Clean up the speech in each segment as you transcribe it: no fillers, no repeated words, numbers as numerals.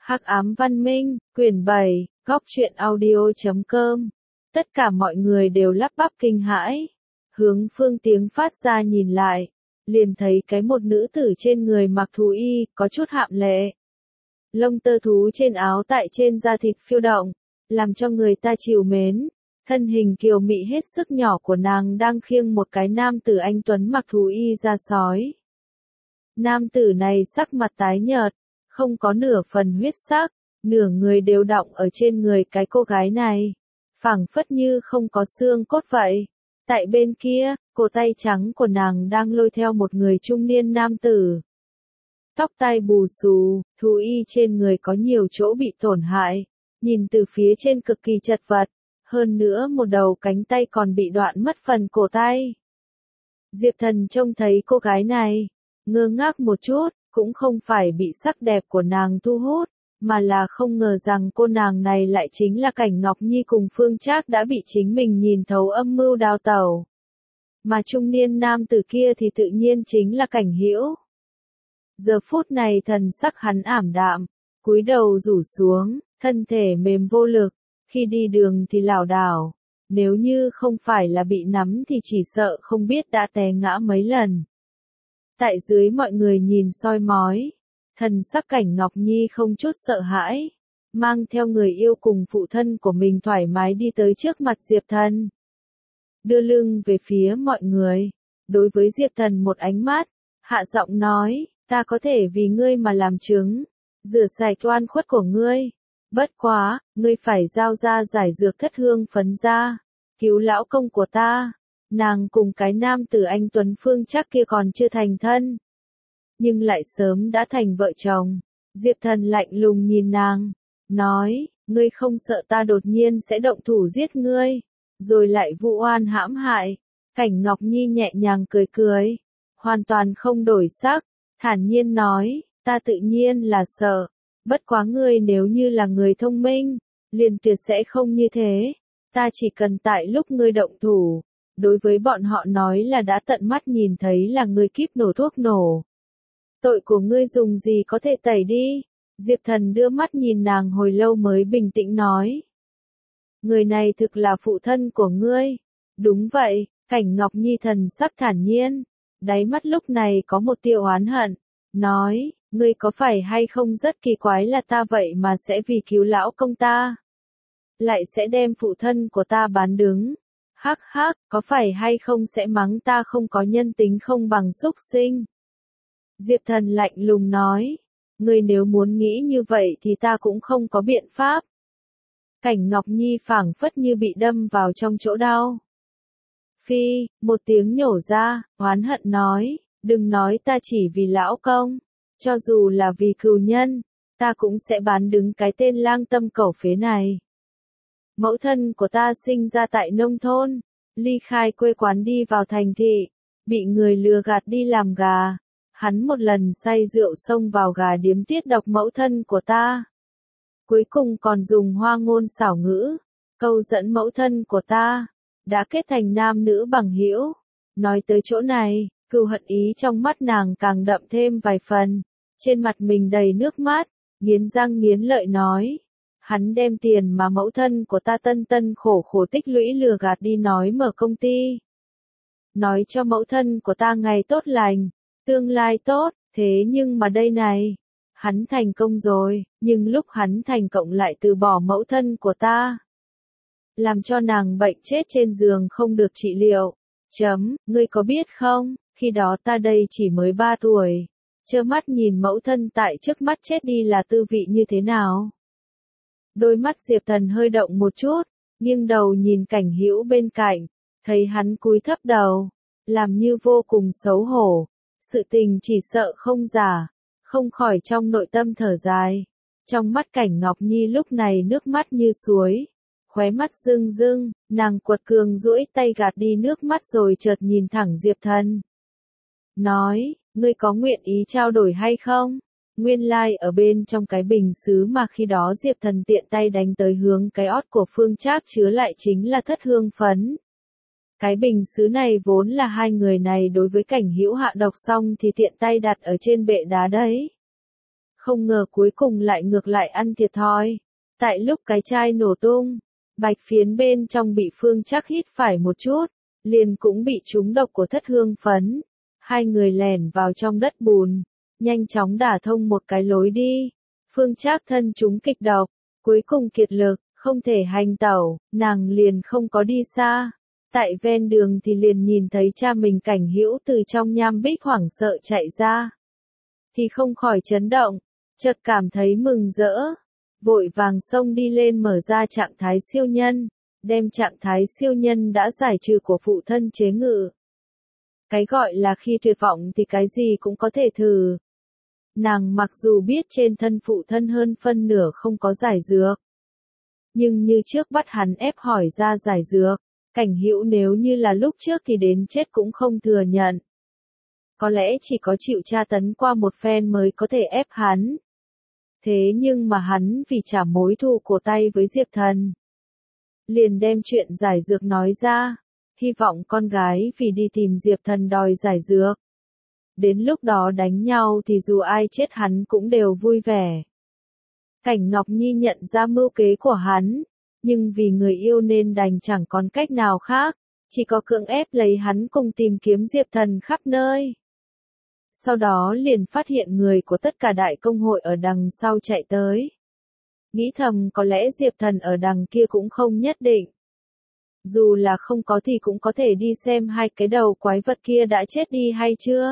Hắc ám văn minh, quyển 7, góc truyện audio.com. Tất cả mọi người đều lắp bắp kinh hãi. Hướng phương tiếng phát ra nhìn lại, liền thấy cái một nữ tử trên người mặc thú y, có chút hạm lệ. Lông tơ thú trên áo tại trên da thịt phiêu động, làm cho người ta trìu mến. Thân hình kiều mị hết sức nhỏ của nàng đang khiêng một cái nam tử anh tuấn mặc thú y ra sói. Nam tử này sắc mặt tái nhợt, không có nửa phần huyết sắc, nửa người đều đọng ở trên người cái cô gái này, phảng phất như không có xương cốt vậy. Tại bên kia, cổ tay trắng của nàng đang lôi theo một người trung niên nam tử. Tóc tai bù xù, thú y trên người có nhiều chỗ bị tổn hại, nhìn từ phía trên cực kỳ chật vật, hơn nữa một đầu cánh tay còn bị đoạn mất phần cổ tay. Diệp Thần trông thấy cô gái này, ngơ ngác một chút, cũng không phải bị sắc đẹp của nàng thu hút, mà là không ngờ rằng cô nàng này lại chính là Cảnh Ngọc Nhi cùng Phương Trác đã bị chính mình nhìn thấu âm mưu đào tẩu. Mà trung niên nam tử kia thì tự nhiên chính là Cảnh Hữu. Giờ phút này thần sắc hắn ảm đạm, cúi đầu rủ xuống, thân thể mềm vô lực, khi đi đường thì lảo đảo, nếu như không phải là bị nắm thì chỉ sợ không biết đã té ngã mấy lần. Tại dưới mọi người nhìn soi mói, thần sắc Cảnh Ngọc Nhi không chút sợ hãi, mang theo người yêu cùng phụ thân của mình thoải mái đi tới trước mặt Diệp Thần. Đưa lưng về phía mọi người, đối với Diệp Thần một ánh mắt, hạ giọng nói, ta có thể vì ngươi mà làm chứng, rửa sạch oan khuất của ngươi. Bất quá, ngươi phải giao ra giải dược thất hương phấn ra, cứu lão công của ta. Nàng cùng cái nam tử anh Tuấn Phương Trác kia còn chưa thành thân, nhưng lại sớm đã thành vợ chồng. Diệp Thần lạnh lùng nhìn nàng, nói, ngươi không sợ ta đột nhiên sẽ động thủ giết ngươi, rồi lại vu oan hãm hại. Cảnh Ngọc Nhi nhẹ nhàng cười cười, hoàn toàn không đổi sắc, thản nhiên nói, ta tự nhiên là sợ, bất quá ngươi nếu như là người thông minh, liền tuyệt sẽ không như thế. Ta chỉ cần tại lúc ngươi động thủ, đối với bọn họ nói là đã tận mắt nhìn thấy là ngươi kíp nổ thuốc nổ. Tội của ngươi dùng gì có thể tẩy đi? Diệp Thần đưa mắt nhìn nàng hồi lâu mới bình tĩnh nói. Người này thực là phụ thân của ngươi. Đúng vậy, Cảnh Ngọc Nhi thần sắc thản nhiên, đáy mắt lúc này có một tia oán hận, nói, ngươi có phải hay không rất kỳ quái là ta vậy mà sẽ vì cứu lão công ta, lại sẽ đem phụ thân của ta bán đứng. Hắc hắc, có phải hay không sẽ mắng ta không có nhân tính không bằng súc sinh. Diệp Thần lạnh lùng nói, ngươi nếu muốn nghĩ như vậy thì ta cũng không có biện pháp. Cảnh Ngọc Nhi phảng phất như bị đâm vào trong chỗ đau. Phi, một tiếng nhổ ra, oán hận nói, đừng nói ta chỉ vì lão công, cho dù là vì cừu nhân, ta cũng sẽ bán đứng cái tên lang tâm cẩu phế này. Mẫu thân của ta sinh ra tại nông thôn, ly khai quê quán đi vào thành thị, bị người lừa gạt đi làm gà. Hắn một lần say rượu xông vào gà điếm tiết độc mẫu thân của ta. Cuối cùng còn dùng hoa ngôn xảo ngữ, câu dẫn mẫu thân của ta, đã kết thành nam nữ bằng hữu. Nói tới chỗ này, cừu hận ý trong mắt nàng càng đậm thêm vài phần, trên mặt mình đầy nước mắt, nghiến răng nghiến lợi nói. Hắn đem tiền mà mẫu thân của ta tân tân khổ khổ tích lũy lừa gạt đi nói mở công ty. Nói cho mẫu thân của ta ngày tốt lành, tương lai tốt, thế nhưng mà đây này, hắn thành công rồi, nhưng lúc hắn thành công lại từ bỏ mẫu thân của ta. Làm cho nàng bệnh chết trên giường không được trị liệu. Ngươi có biết không, khi đó ta đây chỉ mới 3 tuổi, trơ mắt nhìn mẫu thân tại trước mắt chết đi là tư vị như thế nào. Đôi mắt Diệp Thần hơi động một chút, nghiêng đầu nhìn Cảnh Hữu bên cạnh, thấy hắn cúi thấp đầu, làm như vô cùng xấu hổ. Sự tình chỉ sợ không giả, không khỏi trong nội tâm thở dài. Trong mắt Cảnh Ngọc Nhi lúc này nước mắt như suối, khóe mắt rưng rưng, nàng quật cường duỗi tay gạt đi nước mắt rồi chợt nhìn thẳng Diệp Thần. Nói, ngươi có nguyện ý trao đổi hay không? Nguyên lai ở bên trong cái bình sứ mà khi đó Diệp Thần tiện tay đánh tới hướng cái ót của Phương Trác chứa lại chính là thất hương phấn. Cái bình sứ này vốn là hai người này đối với Cảnh Hữu hạ độc xong thì tiện tay đặt ở trên bệ đá đấy. Không ngờ cuối cùng lại ngược lại ăn thiệt thòi. Tại lúc cái chai nổ tung, bạch phiến bên trong bị Phương Trác hít phải một chút, liền cũng bị trúng độc của thất hương phấn. Hai người lẻn vào trong đất bùn, nhanh chóng đả thông một cái lối đi. Phương Trác thân chúng kịch độc, cuối cùng kiệt lực, không thể hành tẩu, nàng liền không có đi xa. Tại ven đường thì liền nhìn thấy cha mình Cảnh Hữu từ trong nham bích hoảng sợ chạy ra. Thì không khỏi chấn động, chợt cảm thấy mừng rỡ. Vội vàng xông đi lên mở ra trạng thái siêu nhân, đem trạng thái siêu nhân đã giải trừ của phụ thân chế ngự. Cái gọi là khi tuyệt vọng thì cái gì cũng có thể thử. Nàng mặc dù biết trên thân phụ thân hơn phân nửa không có giải dược, nhưng như trước bắt hắn ép hỏi ra giải dược. Cảnh Hữu nếu như là lúc trước thì đến chết cũng không thừa nhận. Có lẽ chỉ có chịu tra tấn qua một phen mới có thể ép hắn. Thế nhưng mà hắn vì trả mối thù cổ tay với Diệp Thần, liền đem chuyện giải dược nói ra, hy vọng con gái vì đi tìm Diệp Thần đòi giải dược. Đến lúc đó đánh nhau thì dù ai chết hắn cũng đều vui vẻ. Cảnh Ngọc Nhi nhận ra mưu kế của hắn, nhưng vì người yêu nên đành chẳng còn cách nào khác, chỉ có cưỡng ép lấy hắn cùng tìm kiếm Diệp Thần khắp nơi. Sau đó liền phát hiện người của tất cả đại công hội ở đằng sau chạy tới. Nghĩ thầm có lẽ Diệp Thần ở đằng kia cũng không nhất định. Dù là không có thì cũng có thể đi xem hai cái đầu quái vật kia đã chết đi hay chưa.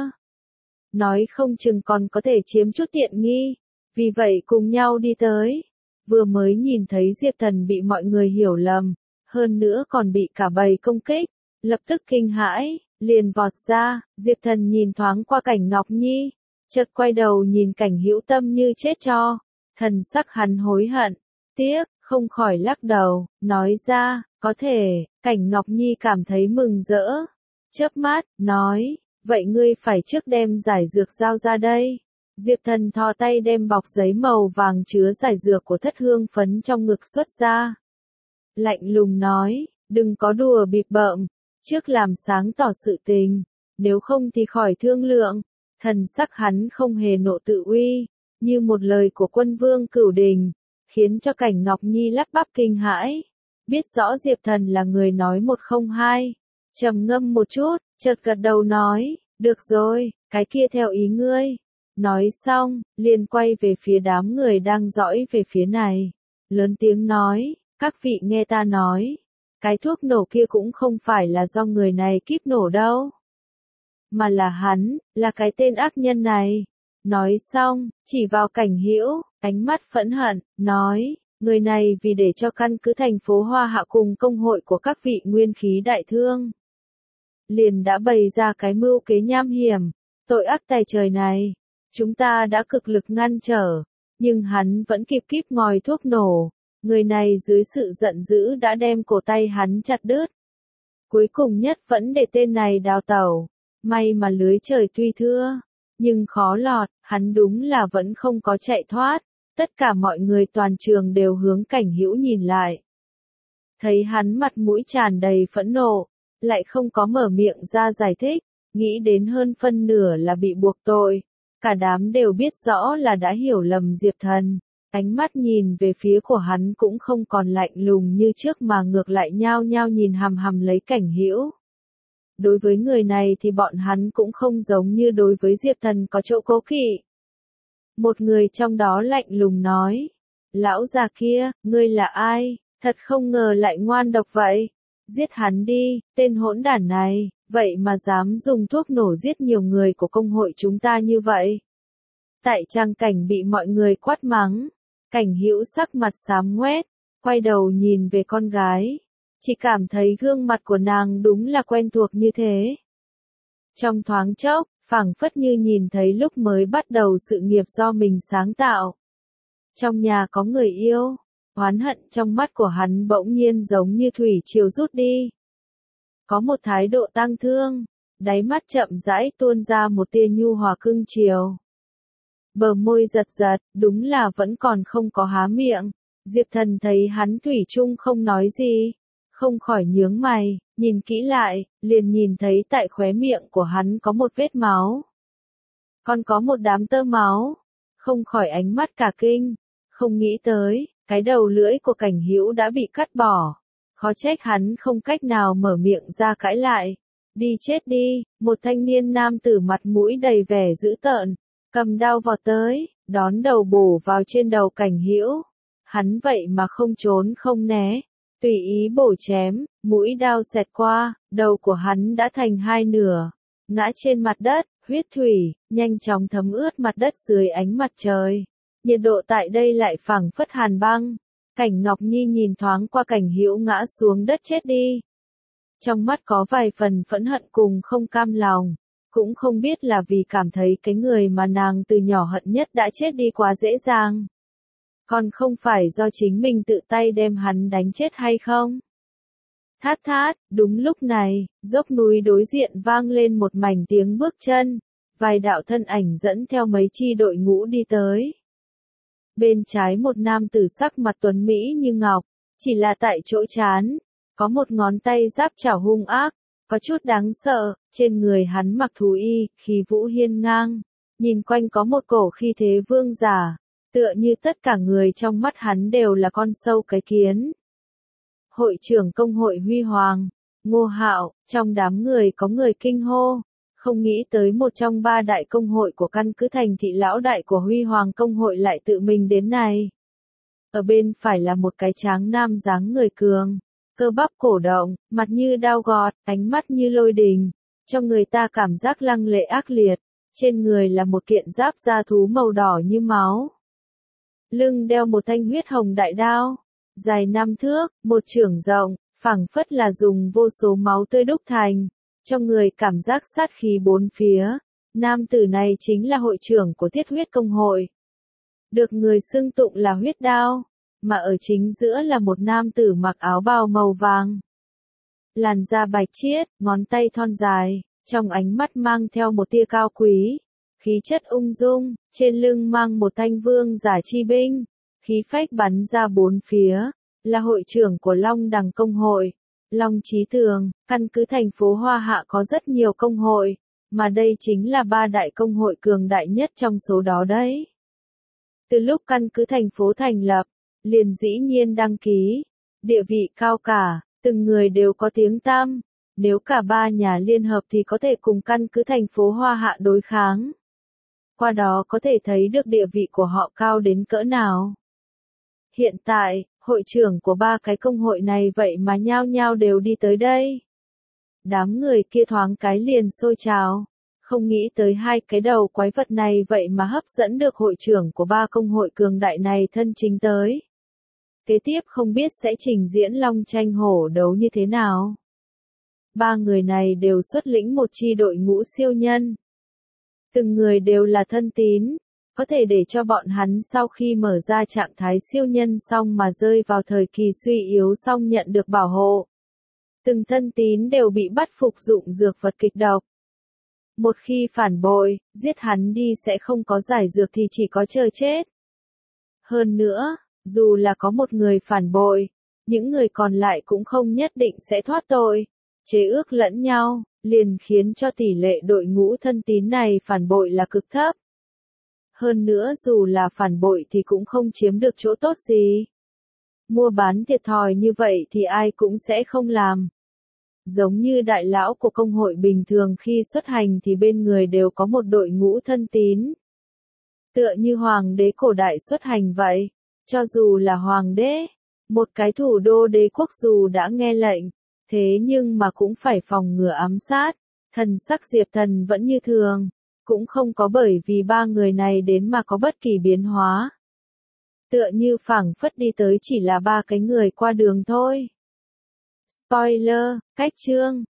Nói không chừng còn có thể chiếm chút tiện nghi. Vì vậy cùng nhau đi tới. Vừa mới nhìn thấy Diệp Thần bị mọi người hiểu lầm, hơn nữa còn bị cả bầy công kích, lập tức kinh hãi, liền vọt ra. Diệp Thần nhìn thoáng qua Cảnh Ngọc Nhi, chợt quay đầu nhìn Cảnh Hữu Tâm như chết cho. Thần sắc hắn hối hận, tiếc, không khỏi lắc đầu, nói ra, có thể. Cảnh Ngọc Nhi cảm thấy mừng rỡ, chớp mắt, nói, vậy ngươi phải trước đem giải dược giao ra đây. Diệp Thần thò tay đem bọc giấy màu vàng chứa giải dược của thất hương phấn trong ngực xuất ra. Lạnh lùng nói, đừng có đùa bịp bợm, trước làm sáng tỏ sự tình, nếu không thì khỏi thương lượng. Thần sắc hắn không hề nộ tự uy, như một lời của quân vương Cửu Đình, khiến cho Cảnh Ngọc Nhi lắp bắp kinh hãi. Biết rõ Diệp Thần là người nói một không hai, trầm ngâm một chút, chợt gật đầu nói, được rồi, cái kia theo ý ngươi. Nói xong, liền quay về phía đám người đang dõi về phía này. Lớn tiếng nói, các vị nghe ta nói, cái thuốc nổ kia cũng không phải là do người này kíp nổ đâu. Mà là hắn, là cái tên ác nhân này. Nói xong, chỉ vào Cảnh Hữu, ánh mắt phẫn hận, nói, người này vì để cho căn cứ thành phố Hoa Hạ cùng công hội của các vị nguyên khí đại thương, liền đã bày ra cái mưu kế nham hiểm, tội ác tày trời này. Chúng ta đã cực lực ngăn trở, nhưng hắn vẫn kịp kíp ngòi thuốc nổ. Người này dưới sự giận dữ đã đem cổ tay hắn chặt đứt. Cuối cùng nhất vẫn để tên này đào tẩu. May mà lưới trời tuy thưa, nhưng khó lọt, hắn đúng là vẫn không có chạy thoát. Tất cả mọi người toàn trường đều hướng Cảnh Hữu nhìn lại. Thấy hắn mặt mũi tràn đầy phẫn nộ, lại không có mở miệng ra giải thích, nghĩ đến hơn phân nửa là bị buộc tội. Cả đám đều biết rõ là đã hiểu lầm Diệp Thần, ánh mắt nhìn về phía của hắn cũng không còn lạnh lùng như trước mà ngược lại nhao nhao nhìn hằm hằm lấy Cảnh Hữu. Đối với người này thì bọn hắn cũng không giống như đối với Diệp Thần có chỗ cố kỵ. Một người trong đó lạnh lùng nói, lão già kia, ngươi là ai, thật không ngờ lại ngoan độc vậy. Giết hắn đi, tên hỗn đản này, vậy mà dám dùng thuốc nổ giết nhiều người của công hội chúng ta như vậy. Tại trang Cảnh bị mọi người quát mắng, Cảnh Hữu sắc mặt xám ngoét, quay đầu nhìn về con gái, chỉ cảm thấy gương mặt của nàng đúng là quen thuộc như thế. Trong thoáng chốc, phảng phất như nhìn thấy lúc mới bắt đầu sự nghiệp do mình sáng tạo. Trong nhà có người yêu, oán hận trong mắt của hắn bỗng nhiên giống như thủy triều rút đi. Có một thái độ tang thương, đáy mắt chậm rãi tuôn ra một tia nhu hòa cưng chiều. Bờ môi giật giật, đúng là vẫn còn không có há miệng. Diệp Thần thấy hắn thủy chung không nói gì, không khỏi nhướng mày, nhìn kỹ lại, liền nhìn thấy tại khóe miệng của hắn có một vết máu. Còn có một đám tơ máu. không khỏi ánh mắt cả kinh, không nghĩ tới, cái đầu lưỡi của Cảnh Hữu đã bị cắt bỏ. Khó trách hắn không cách nào mở miệng ra cãi lại. Đi chết đi, một thanh niên nam tử mặt mũi đầy vẻ dữ tợn, cầm đao vọt tới, đón đầu bổ vào trên đầu Cảnh Hữu. Hắn vậy mà không trốn không né, tùy ý bổ chém, mũi đao xẹt qua, đầu của hắn đã thành hai nửa, ngã trên mặt đất, huyết thủy nhanh chóng thấm ướt mặt đất dưới ánh mặt trời. Nhiệt độ tại đây lại phảng phất hàn băng. Cảnh Ngọc Nhi nhìn thoáng qua Cảnh Hữu ngã xuống đất chết đi. Trong mắt có vài phần phẫn hận cùng không cam lòng, cũng không biết là vì cảm thấy cái người mà nàng từ nhỏ hận nhất đã chết đi quá dễ dàng. Còn không phải do chính mình tự tay đem hắn đánh chết hay không? Thát thát, đúng lúc này, dốc núi đối diện vang lên một mảnh tiếng bước chân, vài đạo thân ảnh dẫn theo mấy chi đội ngũ đi tới. Bên trái một nam tử sắc mặt tuấn mỹ như ngọc, chỉ là tại chỗ trán, có một ngón tay giáp chảo hung ác, có chút đáng sợ, trên người hắn mặc thú y, khí vũ hiên ngang, nhìn quanh có một cổ khí thế vương giả, tựa như tất cả người trong mắt hắn đều là con sâu cái kiến. Hội trưởng công hội Huy Hoàng, Ngô Hạo, trong đám người có người kinh hô, không nghĩ tới một trong ba đại công hội của căn cứ thành thị lão đại của Huy Hoàng công hội lại tự mình đến này. Ở bên phải là một cái tráng nam dáng người cường, cơ bắp cổ động, mặt như đao gọt, ánh mắt như lôi đình, cho người ta cảm giác lăng lệ ác liệt, trên người là một kiện giáp da thú màu đỏ như máu. Lưng đeo một thanh huyết hồng đại đao, dài 5 thước, một chưởng rộng, phảng phất là dùng vô số máu tươi đúc thành, cho người cảm giác sát khí bốn phía. Nam tử này chính là hội trưởng của Thiết Huyết công hội, được người xưng tụng là huyết đao, mà ở chính giữa là một nam tử mặc áo bào màu vàng. Làn da bạch chiết, ngón tay thon dài, trong ánh mắt mang theo một tia cao quý, khí chất ung dung, trên lưng mang một thanh vương giả chi binh, khí phách bắn ra bốn phía, là hội trưởng của Long Đằng công hội, Long Chí Tường. Căn cứ thành phố Hoa Hạ có rất nhiều công hội, mà đây chính là ba đại công hội cường đại nhất trong số đó đấy. Từ lúc căn cứ thành phố thành lập, liền dĩ nhiên đăng ký, địa vị cao cả, từng người đều có tiếng tăm, nếu cả ba nhà liên hợp thì có thể cùng căn cứ thành phố Hoa Hạ đối kháng. Qua đó có thể thấy được địa vị của họ cao đến cỡ nào. Hiện tại, hội trưởng của ba cái công hội này vậy mà nhao nhao đều đi tới đây. Đám người kia thoáng cái liền sôi trào, không nghĩ tới hai cái đầu quái vật này vậy mà hấp dẫn được hội trưởng của ba công hội cường đại này thân chính tới. Kế tiếp không biết sẽ trình diễn long tranh hổ đấu như thế nào. Ba người này đều xuất lĩnh một chi đội ngũ siêu nhân. Từng người đều là thân tín, có thể để cho bọn hắn sau khi mở ra trạng thái siêu nhân xong mà rơi vào thời kỳ suy yếu xong nhận được bảo hộ. Từng thân tín đều bị bắt phục dụng dược vật kịch độc. Một khi phản bội, giết hắn đi sẽ không có giải dược thì chỉ có chờ chết. Hơn nữa, dù là có một người phản bội, những người còn lại cũng không nhất định sẽ thoát tội. Chế ước lẫn nhau, liền khiến cho tỷ lệ đội ngũ thân tín này phản bội là cực thấp. Hơn nữa dù là phản bội thì cũng không chiếm được chỗ tốt gì. Mua bán thiệt thòi như vậy thì ai cũng sẽ không làm. Giống như đại lão của công hội bình thường khi xuất hành thì bên người đều có một đội ngũ thân tín. Tựa như hoàng đế cổ đại xuất hành vậy, cho dù là hoàng đế, một cái thủ đô đế quốc dù đã nghe lệnh, thế nhưng mà cũng phải phòng ngừa ám sát, thần sắc Diệp Thần vẫn như thường, cũng không có bởi vì ba người này đến mà có bất kỳ biến hóa. Tựa như phảng phất đi tới chỉ là ba cái người qua đường thôi. Spoiler, cách chương